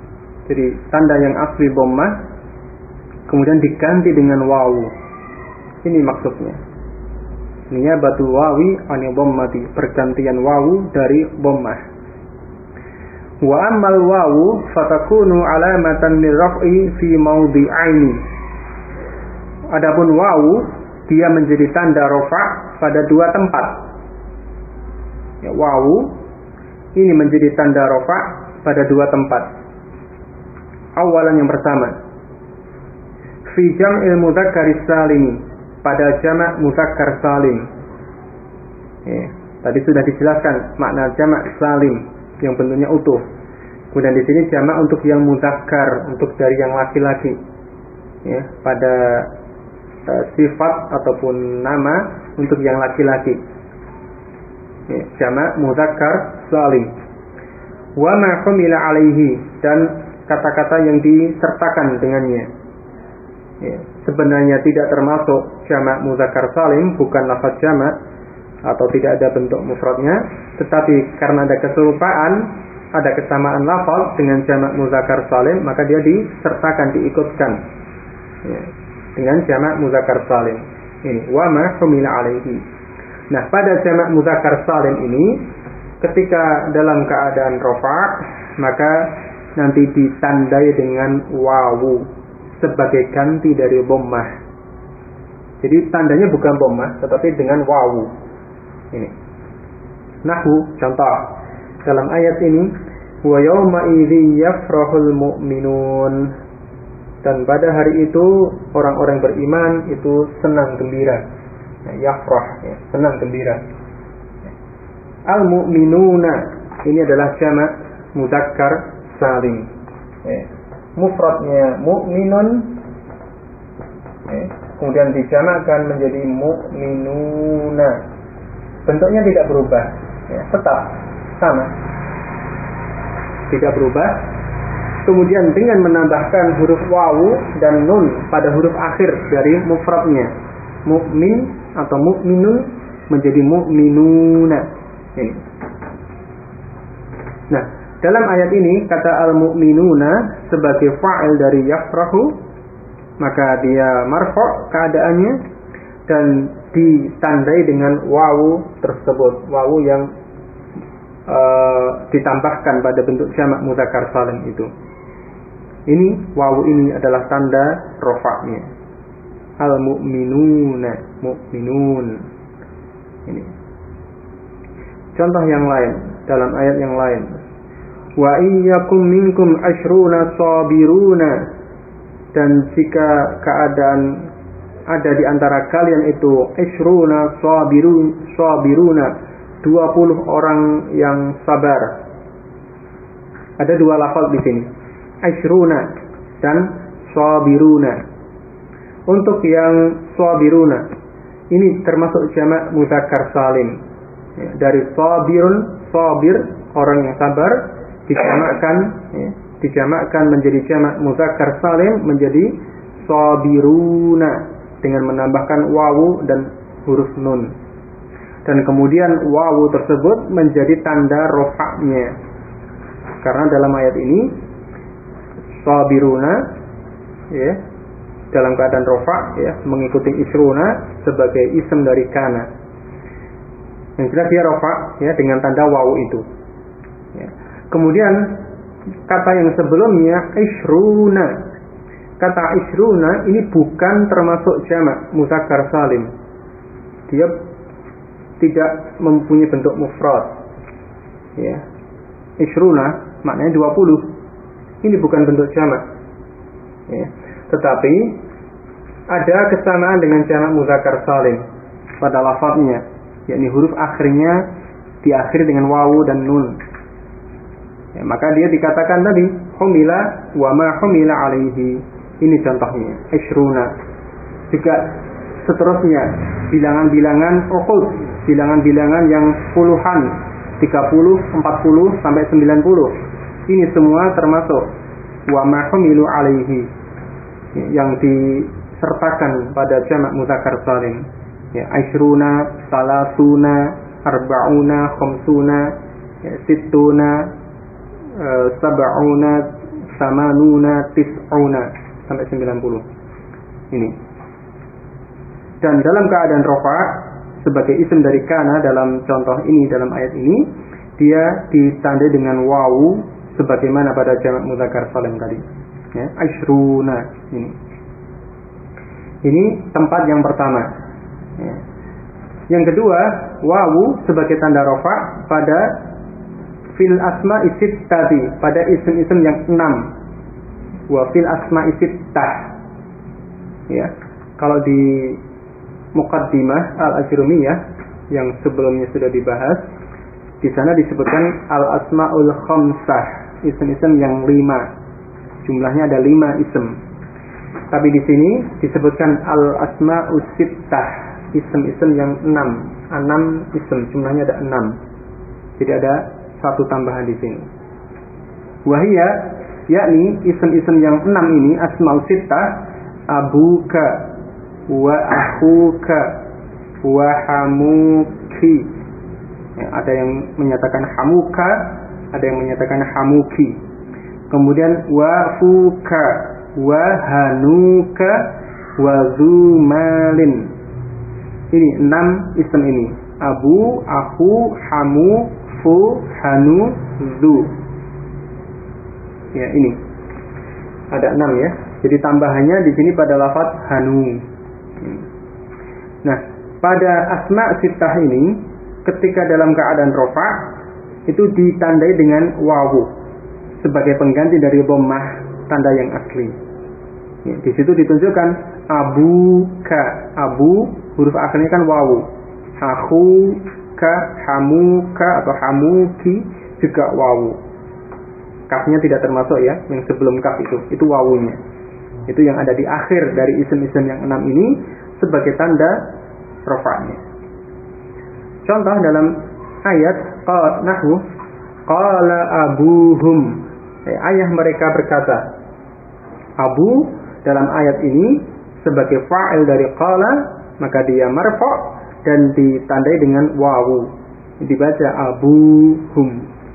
Jadi tanda yang asli dhammah kemudian diganti dengan wawu. Ini maksudnya. Niyabatul wawi anil dhammati, pergantian wawu dari dhammah. Wa ammal wawu fatakunu alamatan liraf'i fi mawdi'aini. Adapun wawu dia menjadi tanda rafa' pada dua tempat. Ya, wawu ini menjadi tanda rafa' pada dua tempat. Awalan yang pertama, fi jam'il mudzakkar salim, pada jamak mudzakkar salim. Ya, tadi sudah dijelaskan makna jamak salim yang bentuknya utuh. Kemudian di sini jamak untuk yang mudzakkar, untuk dari yang laki-laki. Ya, pada sifat ataupun nama untuk yang laki-laki. Ya, jamak mudzakkar salim. Wa ma humila alaihi, dan kata-kata yang disertakan dengannya. Ya, sebenarnya tidak termasuk jamak mudzakkar salim, bukan lafaz jamak atau tidak ada bentuk mufradnya, tetapi karena ada keserupaan, ada kesamaan lafaz dengan jamak mudzakkar salim, maka dia disertakan, diikutkan ya, dengan jamak mudzakkar salim. Ini wa ma humila alaihi. Nah, pada jamak mudzakkar salim ini ketika dalam keadaan rafa', maka nanti ditandai dengan wawu sebagai ganti dari dhammah. Jadi tandanya bukan dhammah tetapi dengan wawu. Ini. Nahwu, contoh dalam ayat ini, wa yauma idzi yafrahul mu'minun, dan pada hari itu orang-orang beriman itu senang gembira. Yafrah, ya, senang gembira. Al-mu'minuna ini adalah jamak mudzakkar salim. Mufradnya mu'minun, kemudian dijamakkan menjadi mu'minuna. Bentuknya tidak berubah, ya, tetap sama, tidak berubah. Kemudian dengan menambahkan huruf wawu dan nun pada huruf akhir dari mufradnya, mu'min atau mu'minun menjadi mu'minuna. Ini. Nah, dalam ayat ini kata al-mu'minuna sebagai fa'il dari yafrahu, maka dia marfu' keadaannya dan ditandai dengan wawu tersebut, wawu yang ditambahkan pada bentuk jamak mudzakkar salim itu. Ini wawu ini adalah tanda rafa'nya. Al-mu'minuna, mu'minun. Ini. Contoh yang lain dalam ayat yang lain. Wa iyyakum minkum ashruna sabiruna, dan jika keadaan ada di antara kalian itu ashruna sabiruna, 20 orang yang sabar. Ada dua lafaz di sini, ashruna dan sabiruna. Untuk yang sabiruna ini termasuk jamak mudzakkar salim. Ya, dari sabirun, sabir, orang yang sabar, dijamakkan menjadi jamak mudzakkar salim menjadi sabiruna dengan menambahkan wawu dan huruf nun. Dan kemudian wawu tersebut menjadi tanda rofa'nya. Karena dalam ayat ini sabiruna ya, dalam keadaan rofa' ya, mengikuti isruna sebagai ism dari kana. Yang jelas dia rofa' ya dengan tanda wawu itu. Ya. Kemudian kata yang sebelumnya isruna. Kata isruna ini bukan termasuk jamak mudzakkar salim. Dia tidak mempunyai bentuk mufrad. Ya. Isruna maknanya 20. Ini bukan bentuk jamak. Ya. Tetapi ada kesamaan dengan jamak mudzakkar salim pada lafaznya, yakni huruf akhirnya diakhiri dengan wawu dan nun. Ya, maka dia dikatakan tadi humila wa ma humila alaihi. Ini contohnya isruna. Juga seterusnya bilangan-bilangan ukhud, bilangan-bilangan yang puluhan, 30, 40 sampai 90. Ini semua termasuk wa ma humilu alaihi yang disertakan pada jamak mudzakkar salim. Ya, isruna, salasuna, arba'una, khamsuna, ya, sittuna, sab'una, samanuna, tis'una sampai 90. Ini. Dan dalam keadaan rafa sebagai isim dari kana dalam contoh ini, dalam ayat ini, dia ditandai dengan wawu sebagaimana pada jamak mudzakkar salim tadi. Ya, asyruna ini. Ini tempat yang pertama. Ya. Yang kedua, wawu sebagai tanda rafa pada fil asma'i sittati, pada isim-isim yang 6. Wa fil asma'i sittah. Ya. Kalau di Muqaddimah Al-Ajrumiyah yang sebelumnya sudah dibahas, di sana disebutkan al-asmaul khamsah, isim-isim yang 5. Jumlahnya ada 5 isim. Tapi di sini disebutkan al-asmaus sittah, isim-isim yang 6. 6 isim, jumlahnya ada 6. Jadi ada satu tambahan di sini. Wahia, yakni isim-isim yang 6 ini asmaus sittah, abuka wa akhuka wa hamuki. Ya, ada yang menyatakan hamuka, ada yang menyatakan hamuki. Kemudian wa fuka wa hanuka wa zumalin. Ini 6 isim ini. Abu, akhu, hamu, fu, hanu, zu. Ya, ini. Ada 6 ya. Jadi tambahannya di sini pada lafaz hanu. Nah, pada asma sittah ini ketika dalam keadaan rafa itu ditandai dengan wawu sebagai pengganti dari dhammah, tanda yang asli. Ya, di situ ditunjukkan abuka, abu huruf akhirnya kan wawu. Akhuka, hamuka atau hamuki juga wawu. Kafnya tidak termasuk ya, yang sebelum kaf itu wawunya. Itu yang ada di akhir dari isim-isim yang 6 ini sebagai tanda rafa'nya. Contoh dalam ayat nahwu qala abuhum, ayah mereka berkata. Abu dalam ayat ini sebagai fa'il dari qala, maka dia marfa' dan ditandai dengan wawu, dibaca abuhum.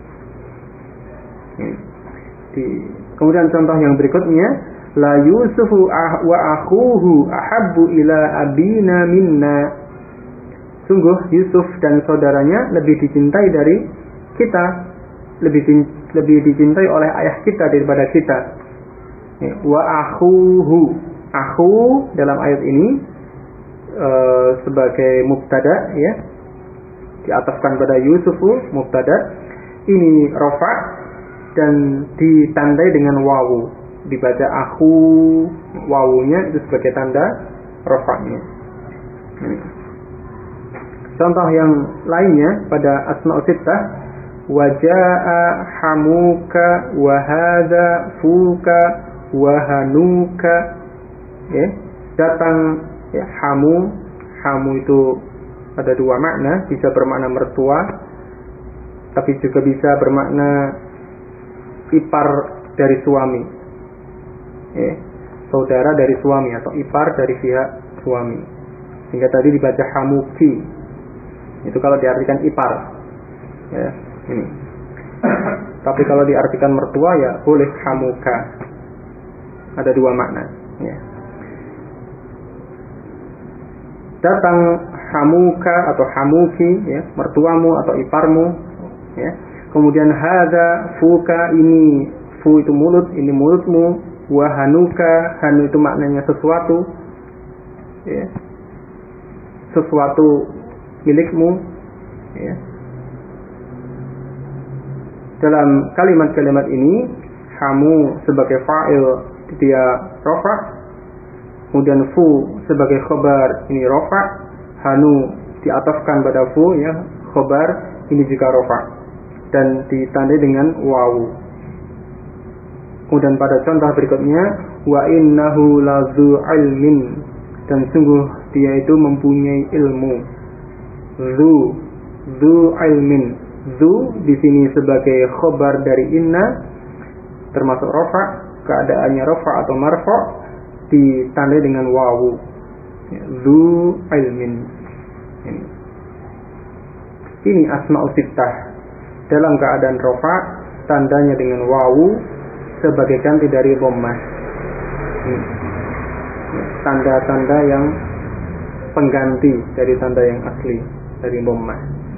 Kemudian contoh yang berikutnya, la yusufu wa akhuhu ahabbu ila abina minna. Sungguh Yusuf dan saudaranya lebih dicintai dari kita, lebih dicintai oleh ayah kita daripada kita. Wa akhuhu, akhu dalam ayat ini sebagai mubtada ya, diataskan pada Yusufu mubtada, ini rafa dan ditandai dengan wawu, dibaca akhu, wawunya itu sebagai tanda rafa'nya. Contoh yang lainnya pada asma'ul sittah, waja'a hamuka wa hadza fuka wa hanuka. Ya, datang ya, hamu itu ada 2 makna, bisa bermakna mertua tapi juga bisa bermakna ipar dari suami. Ya, saudara dari suami atau ipar dari pihak suami. Sehingga tadi dibaca hamuki. Itu kalau diartikan ipar. Ya, ini. Tapi kalau diartikan mertua ya boleh hamuka. Ada 2 makna, ya. Datang hamuka atau hamuki, ya, mertuamu atau iparmu, ya. Kemudian hadza fuka, ini fu itu mulut, ini mulutmu. Wa hanuka, hanu itu maknanya sesuatu, ya, sesuatu milikmu, ya. Dalam kalimat-kalimat ini hamu sebagai fa'il dia rafa, kemudian fu sebagai khabar ini rafa, hanu diatafkan pada fu ya, khabar ini juga rafa dan ditandai dengan wawu. Kemudian pada contoh berikutnya, wa innahu lazu ilmin, dan sungguh dia itu mempunyai ilmu. Zu ilmin, zu di sini sebagai khobar dari inna, termasuk rafa, keadaannya rafa atau marfa, ditandai dengan wawu. Zu ilmin. Ini asma'ul sittah dalam keadaan rafa, tandanya dengan wawu sebagai ganti dari dhammah. Tanda-tanda yang pengganti dari tanda yang asli dari dhammah.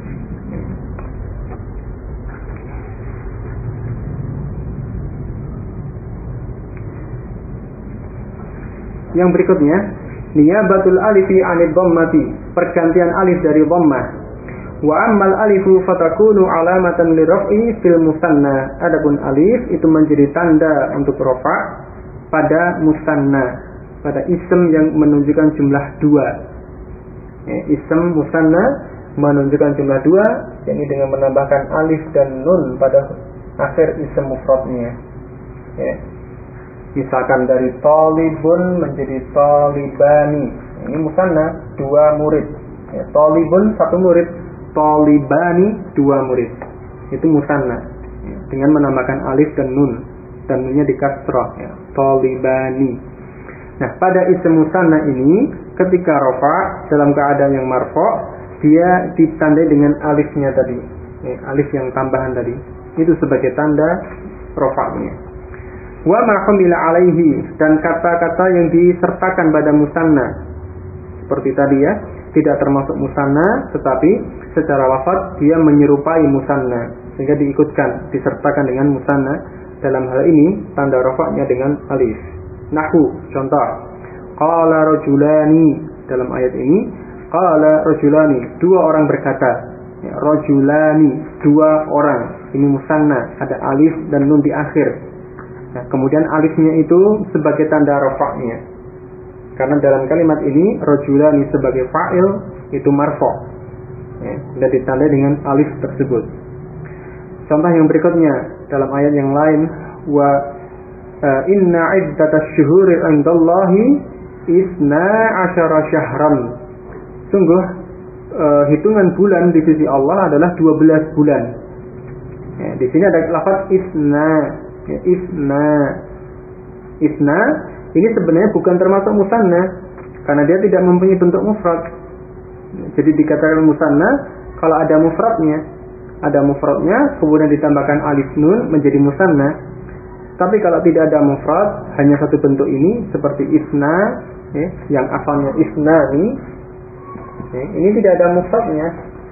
Yang berikutnya, niyabatul alifi 'anid dhammati, pergantian alif dari dhammah. Wa ammal alifu fatakunu alamatan liraf'i fil musanna. Adapun alif itu menjadi tanda untuk rafa' pada musanna, pada ism yang menunjukkan jumlah 2. Ism musanna menunjukkan jumlah 2, yakni dengan menambahkan alif dan nun pada akhir ism mufradnya. Misalkan dari talibun menjadi talibani, ini musanna 2 murid. Talibun 1 murid, talibani 2 murid. Itu musanna dengan menambahkan alif dan nun, dan nunnya di kasrah, talibani. Nah, pada isim musanna ini ketika rafa dalam keadaan yang marfa, dia ditandai dengan alifnya tadi, alif yang tambahan tadi, itu sebagai tanda rafa'nya. Wa ma humila alaihi, dan kata-kata yang disertakan pada musanna seperti tadi ya, tidak termasuk musanna tetapi secara lafaz dia menyerupai musanna sehingga diikutkan, disertakan dengan musanna. Dalam hal ini tanda rafa'nya dengan alif. Nahwu, contoh, qala rajulani, dalam ayat ini qala rajulani, 2 orang berkata. Rajulani 2 orang, ini musanna, ada alif dan nun di akhir. Nah, kemudian alifnya itu sebagai tanda rafa'nya. Karena dalam kalimat ini rajulani sebagai fa'il itu marfa', dan ditandai dengan alif tersebut. Contoh yang berikutnya dalam ayat yang lain, wa inna iddatash syuhuri 'indallahi 12 syahran. Sungguh hitungan bulan di sisi Allah adalah 12 bulan. Di sini ada lafaz isna. Isna ini sebenarnya bukan termasuk musanna karena dia tidak mempunyai bentuk mufrad. Jadi dikatakan musanna kalau ada mufradnya kemudian ditambahkan alif nun menjadi musanna. Tapi kalau tidak ada mufrad, hanya satu bentuk ini seperti isna, yang asalnya isnani, ini tidak ada mufradnya.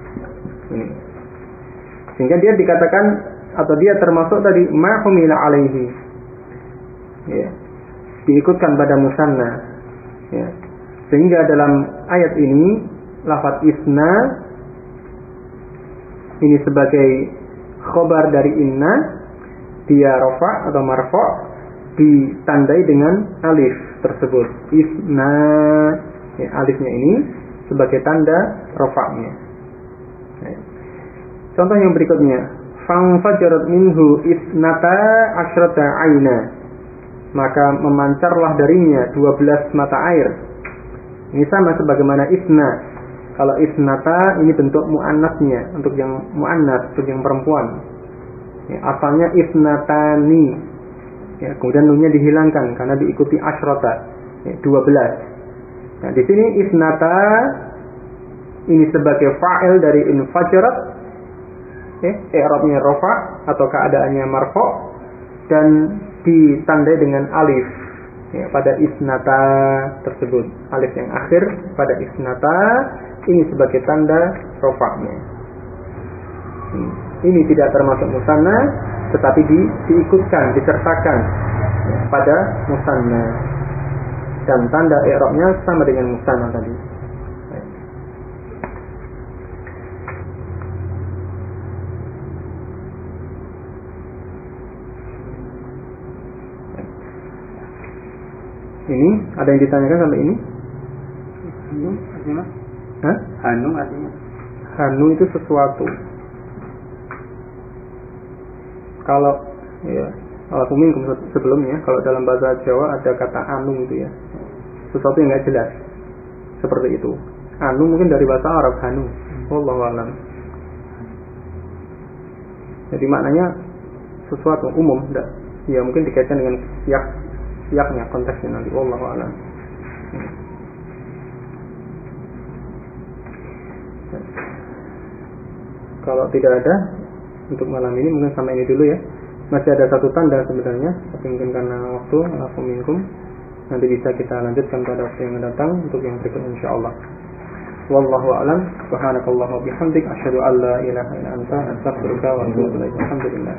Sehingga dia dikatakan atau dia termasuk tadi ma humila alaihi, diikutkan pada musanna. Sehingga dalam ayat ini lafaz isna ini sebagai khobar dari inna, dia rafa atau marfa ditandai dengan alif tersebut. Isna, alifnya ini sebagai tanda rafa'nya. Contoh yang berikutnya, fangfajarat minhu isnata asyrata aina, maka memancarlah darinya 12 mata air. Ini sama sebagaimana isna. Kalau isnata ini bentuk muannasnya, untuk yang muannas, untuk yang perempuan. Asalnya isnatani, kemudian nunnya dihilangkan karena diikuti asyrata, 12. Nah, di sini isnata ini sebagai fa'il dari infajarat, i'rabnya rafa atau keadaannya marfa, dan ditandai dengan alif pada isnata tersebut. Alif yang akhir pada isnata ini sebagai tanda rafa'nya. Ini tidak termasuk musanna tetapi diikutkan, disertakan pada musanna, dan tanda i'rabnya sama dengan musanna tadi. Ini ada yang ditanyakan sampai ini? Hanung artinya? Hah? Hanung artinya? Hanu itu sesuatu. Kalau minkum sebelumnya, kalau dalam bahasa Jawa ada kata anu itu ya, sesuatu yang nggak jelas, seperti itu. Anu mungkin dari bahasa Arab hanu, wallahu a'lam. Jadi maknanya sesuatu umum, enggak? Ya mungkin dikaitkan dengan siaknya, konteksnya nanti, wallahu a'lam. Kalau tidak ada untuk malam ini mungkin sampai ini dulu ya. Masih ada satu tanda sebenarnya, tapi mungkin karena waktu minkum nanti bisa kita lanjutkan pada waktu yang datang untuk yang berikutnya insyaallah. Wallahu a'lam. Subhanakallahumma bihamdik asyhadu an la ilaha illa anta astaghfiruka wa atubu ilaik. Alhamdulillah.